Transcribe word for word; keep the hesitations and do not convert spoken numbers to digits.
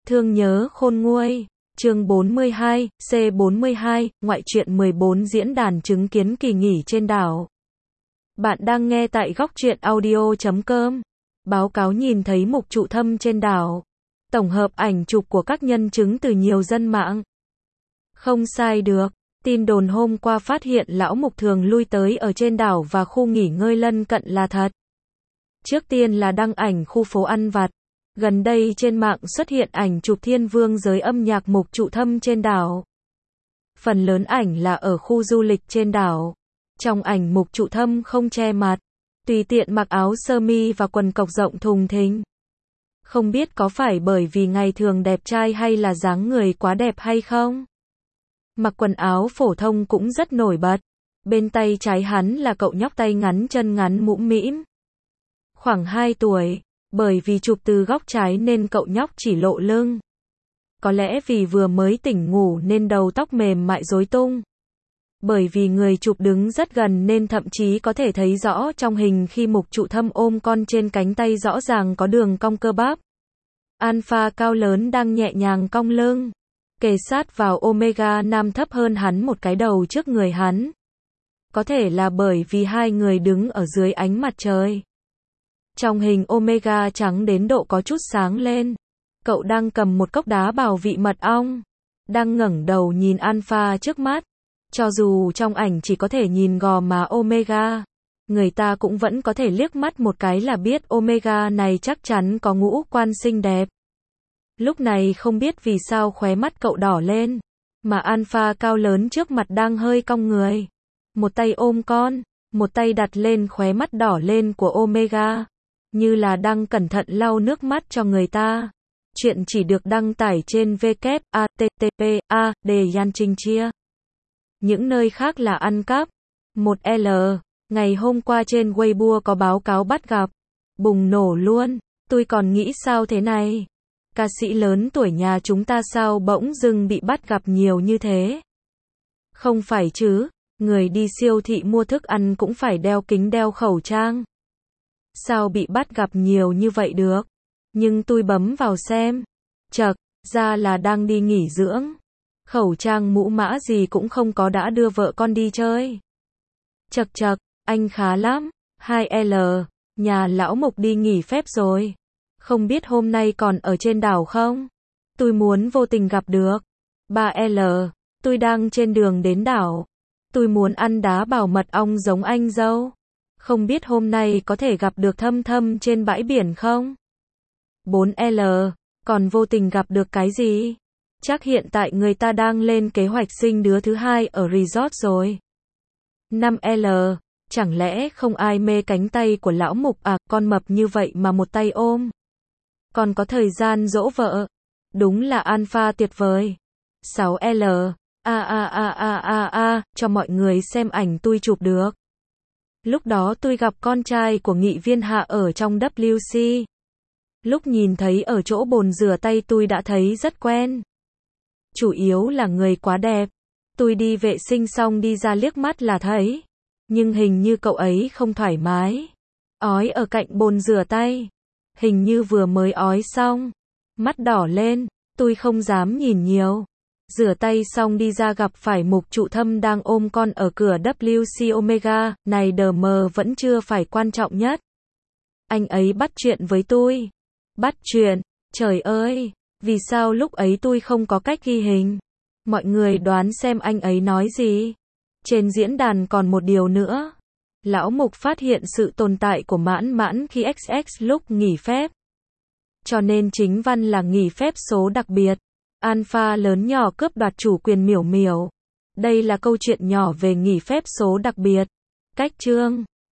Thương nhớ khôn nguôi. Chương bốn mươi hai, C bốn mươi hai, ngoại truyện mười bốn diễn đàn chứng kiến kỳ nghỉ trên đảo. Bạn đang nghe tại góc truyện audio chấm com. Báo cáo nhìn thấy mục trụ thâm trên đảo. Tổng hợp ảnh chụp của các nhân chứng từ nhiều dân mạng. Không sai được. Tin đồn hôm qua phát hiện lão mục thường lui tới ở trên đảo và khu nghỉ ngơi lân cận là thật. Trước tiên là đăng ảnh khu phố ăn vặt. Gần đây trên mạng xuất hiện ảnh chụp thiên vương giới âm nhạc mục trụ thâm trên đảo. Phần lớn ảnh là ở khu du lịch trên đảo. Trong ảnh mục trụ thâm không che mặt, tùy tiện mặc áo sơ mi và quần cộc rộng thùng thình. Không biết có phải bởi vì ngày thường đẹp trai hay là dáng người quá đẹp hay không? Mặc quần áo phổ thông cũng rất nổi bật. Bên tay trái hắn là cậu nhóc tay ngắn chân ngắn mũm mĩm. Khoảng hai tuổi. Bởi vì chụp từ góc trái nên cậu nhóc chỉ lộ lưng. Có lẽ vì vừa mới tỉnh ngủ nên đầu tóc mềm mại rối tung. Bởi vì người chụp đứng rất gần nên thậm chí có thể thấy rõ trong hình khi mục trụ thâm ôm con trên cánh tay rõ ràng có đường cong cơ bắp. Alpha cao lớn đang nhẹ nhàng cong lưng. Kề sát vào Omega nam thấp hơn hắn một cái đầu trước người hắn. Có thể là bởi vì hai người đứng ở dưới ánh mặt trời. Trong hình Omega trắng đến độ có chút sáng lên. Cậu đang cầm một cốc đá bảo vị mật ong. Đang ngẩng đầu nhìn Alpha trước mắt. Cho dù trong ảnh chỉ có thể nhìn gò má Omega, người ta cũng vẫn có thể liếc mắt một cái là biết Omega này chắc chắn có ngũ quan xinh đẹp. Lúc này không biết vì sao khóe mắt cậu đỏ lên. Mà Alpha cao lớn trước mặt đang hơi cong người. Một tay ôm con, một tay đặt lên khóe mắt đỏ lên của Omega. Như là đang cẩn thận lau nước mắt cho người ta. Chuyện chỉ được đăng tải trên w w w chấm a t t p a de yan trinh chia. Những nơi khác là ăn cắp. một L. Ngày hôm qua trên Weibo có báo cáo bắt gặp. Bùng nổ luôn. Tôi còn nghĩ sao thế này? Ca sĩ lớn tuổi nhà chúng ta sao bỗng dưng bị bắt gặp nhiều như thế? Không phải chứ, người đi siêu thị mua thức ăn cũng phải đeo kính đeo khẩu trang. Sao bị bắt gặp nhiều như vậy được? Nhưng tôi bấm vào xem. Chậc, ra là đang đi nghỉ dưỡng. Khẩu trang mũ mã gì cũng không có đã đưa vợ con đi chơi. Chậc chậc, anh khá lắm. hai L. Nhà lão mục đi nghỉ phép rồi. Không biết hôm nay còn ở trên đảo không? Tôi muốn vô tình gặp được. ba L. Tôi đang trên đường đến đảo. Tôi muốn ăn đá bảo mật ong giống anh dâu. Không biết hôm nay có thể gặp được Thâm Thâm trên bãi biển không? bốn L. Còn vô tình gặp được cái gì? Chắc hiện tại người ta đang lên kế hoạch sinh đứa thứ hai ở resort rồi. năm L. Chẳng lẽ không ai mê cánh tay của lão mục à, con mập như vậy mà một tay ôm. Còn có thời gian dỗ vợ. Đúng là Alpha tuyệt vời. sáu L. A a a a a a, cho mọi người xem ảnh tôi chụp được. Lúc đó tôi gặp con trai của nghị viên Hạ ở trong W C. Lúc nhìn thấy ở chỗ bồn rửa tay tôi đã thấy rất quen. Chủ yếu là người quá đẹp. Tôi đi vệ sinh xong đi ra liếc mắt là thấy. Nhưng hình như cậu ấy không thoải mái. Ói ở cạnh bồn rửa tay. Hình như vừa mới ói xong. Mắt đỏ lên, tôi không dám nhìn nhiều. Rửa tay xong đi ra gặp phải mục trụ thâm đang ôm con ở cửa W C Omega, này đờ mờ vẫn chưa phải quan trọng nhất. Anh ấy bắt chuyện với tôi. Bắt chuyện, trời ơi, vì sao lúc ấy tôi không có cách ghi hình? Mọi người đoán xem anh ấy nói gì? Trên diễn đàn còn một điều nữa. Lão mục phát hiện sự tồn tại của mãn mãn khi ích ích lúc nghỉ phép. Cho nên chính văn là nghỉ phép số đặc biệt. Alpha lớn nhỏ cướp đoạt chủ quyền miểu miểu. Đây là câu chuyện nhỏ về nghỉ phép số đặc biệt. Cách chương